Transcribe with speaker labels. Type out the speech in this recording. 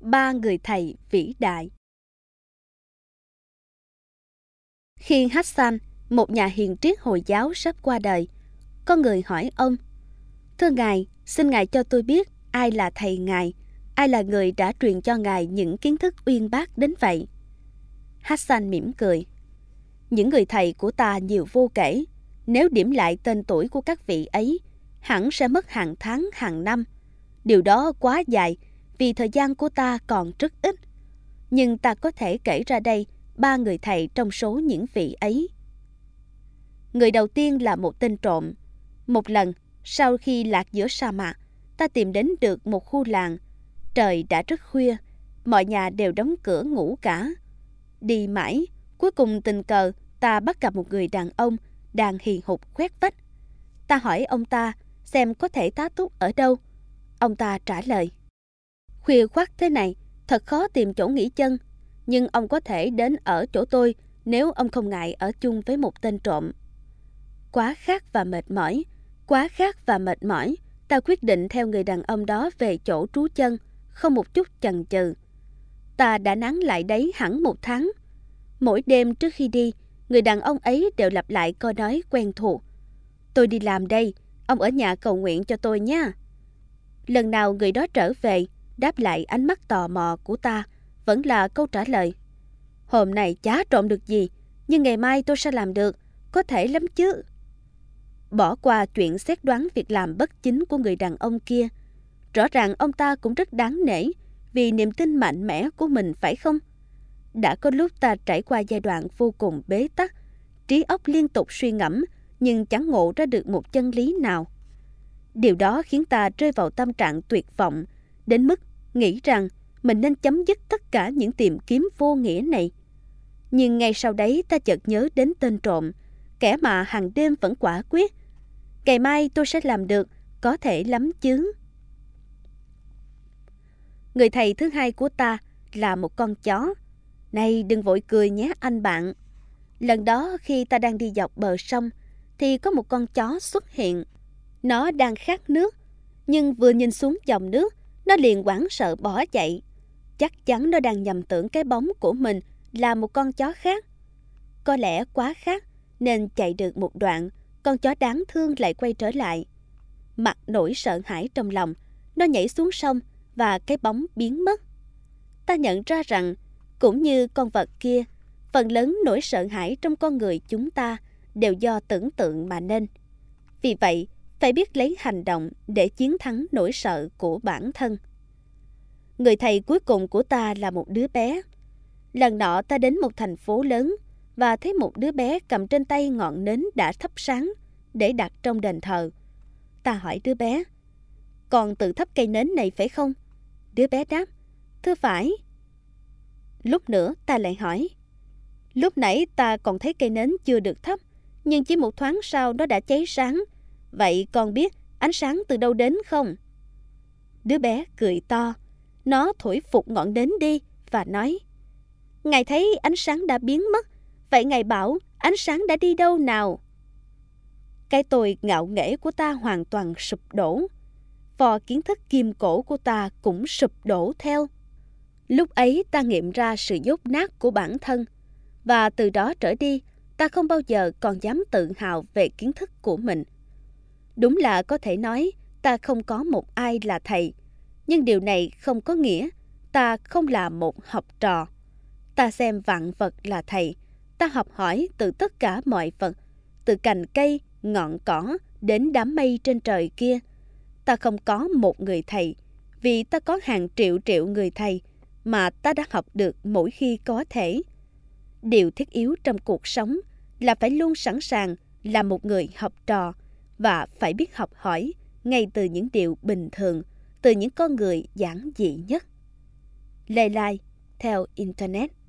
Speaker 1: Ba người thầy vĩ đại. Khi Hassan, một nhà hiền triết Hồi giáo sắp qua đời, có người hỏi ông: "Thưa Ngài, xin Ngài cho tôi biết ai là thầy Ngài, ai là người đã truyền cho Ngài những kiến thức uyên bác đến vậy?" Hassan mỉm cười: "Những người thầy của ta nhiều vô kể. Nếu điểm lại tên tuổi của các vị ấy, hẳn sẽ mất hàng tháng, hàng năm. Điều đó quá dài, vì thời gian của ta còn rất ít. Nhưng ta có thể kể ra đây 3 người thầy trong số những vị ấy. Người đầu tiên là một tên trộm. Một lần, sau khi lạc giữa sa mạc, ta tìm đến được một khu làng. Trời đã rất khuya, mọi nhà đều đóng cửa ngủ cả. Đi mãi, cuối cùng tình cờ ta bắt gặp một người đàn ông đang hì hục khoét vách. Ta hỏi ông ta xem có thể tá túc ở đâu. Ông ta trả lời: Khuya khoắt thế này, thật khó tìm chỗ nghỉ chân, nhưng ông có thể đến ở chỗ tôi nếu ông không ngại ở chung với một tên trộm. Quá khát và mệt mỏi, ta quyết định theo người đàn ông đó về chỗ trú chân, không một chút chần chừ. Ta đã nán lại đấy hẳn 1 tháng. Mỗi đêm trước khi đi, người đàn ông ấy đều lặp lại câu nói quen thuộc: Tôi đi làm đây, ông ở nhà cầu nguyện cho tôi nha. Lần nào người đó trở về, đáp lại ánh mắt tò mò của ta vẫn là câu trả lời: Hôm nay chả trộm được gì, nhưng ngày mai tôi sẽ làm được, có thể lắm chứ. Bỏ qua chuyện xét đoán việc làm bất chính của người đàn ông kia, rõ ràng ông ta cũng rất đáng nể vì niềm tin mạnh mẽ của mình, phải không? Đã có lúc ta trải qua giai đoạn vô cùng bế tắc, trí óc liên tục suy ngẫm nhưng chẳng ngộ ra được một chân lý nào. Điều đó khiến ta rơi vào tâm trạng tuyệt vọng, đến mức nghĩ rằng mình nên chấm dứt tất cả những tìm kiếm vô nghĩa này. Nhưng ngay sau đấy ta chợt nhớ đến tên trộm, kẻ mà hàng đêm vẫn quả quyết: Ngày mai tôi sẽ làm được, có thể lắm chứ. Người thầy thứ hai của ta là một con chó. Này, đừng vội cười nhé anh bạn. Lần đó khi ta đang đi dọc bờ sông thì có một con chó xuất hiện. Nó đang khát nước, nhưng vừa nhìn xuống dòng nước, nó liền hoảng sợ bỏ chạy. Chắc chắn nó đang nhầm tưởng cái bóng của mình là một con chó khác. Có lẽ quá khát nên chạy được một đoạn, con chó đáng thương lại quay trở lại. Mặc nỗi sợ hãi trong lòng, nó nhảy xuống sông và cái bóng biến mất. Ta nhận ra rằng, cũng như con vật kia, phần lớn nỗi sợ hãi trong con người chúng ta đều do tưởng tượng mà nên. Vì vậy, phải biết lấy hành động để chiến thắng nỗi sợ của bản thân. Người thầy cuối cùng của ta là một đứa bé. Lần nọ ta đến một thành phố lớn và thấy một đứa bé cầm trên tay ngọn nến đã thắp sáng để đặt trong đền thờ. Ta hỏi đứa bé: Con tự thắp cây nến này phải không? Đứa bé đáp: Thưa phải. Lúc nữa ta lại hỏi: Lúc nãy ta còn thấy cây nến chưa được thắp, nhưng chỉ một thoáng sau nó đã cháy sáng. Vậy con biết ánh sáng từ đâu đến không? Đứa bé cười to. Nó thổi phục ngọn nến đi và nói: Ngài thấy ánh sáng đã biến mất, vậy Ngài bảo ánh sáng đã đi đâu nào? Cái tôi ngạo nghễ của ta hoàn toàn sụp đổ. Vò kiến thức kim cổ của ta cũng sụp đổ theo. Lúc ấy ta nghiệm ra sự dốt nát của bản thân, và từ đó trở đi ta không bao giờ còn dám tự hào về kiến thức của mình. Đúng là có thể nói ta không có một ai là thầy, nhưng điều này không có nghĩa ta không là một học trò. Ta xem vạn vật là thầy. Ta học hỏi từ tất cả mọi vật, từ cành cây, ngọn cỏ đến đám mây trên trời kia. Ta không có một người thầy, vì ta có hàng triệu triệu người thầy mà ta đã học được mỗi khi có thể. Điều thiết yếu trong cuộc sống là phải luôn sẵn sàng là một người học trò và phải biết học hỏi ngay từ những điều bình thường, từ những con người giản dị nhất. Lê Lai, theo Internet.